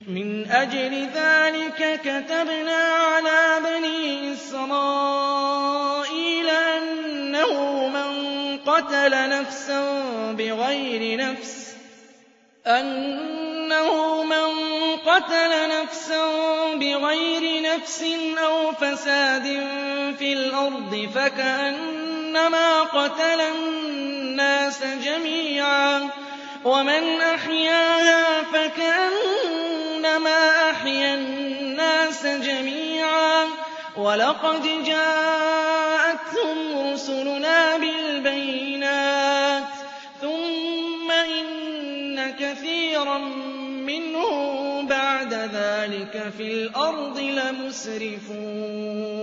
مِنْ أَجْلِ ذَٰلِكَ كَتَبْنَا عَلَىٰ بَنِي إِسْرَائِيلَ أَنَّهُ مَن قَتَلَ نَفْسًا بِغَيْرِ نَفْسٍ أَوْ فَسَادٍ فِي الْأَرْضِ فَكَأَنَّمَا قَتَلَ النَّاسَ جَمِيعًا ۚ وَمَنْ أَحْيَاهَا فَكَأَنَّمَا أَحْيَا النَّاسَ جَمِيعًا ۚ وَلَقَدْ جَاءَتْهُمْ رُسُلُنَا بِالْبَيِّنَاتِ ۖ ثُمَّ إِنَّ كَثِيرًا مِّنْهُم بَعْدَ ذَٰلِكَ فِي الْأَرْضِ لَمُسْرِفُونَ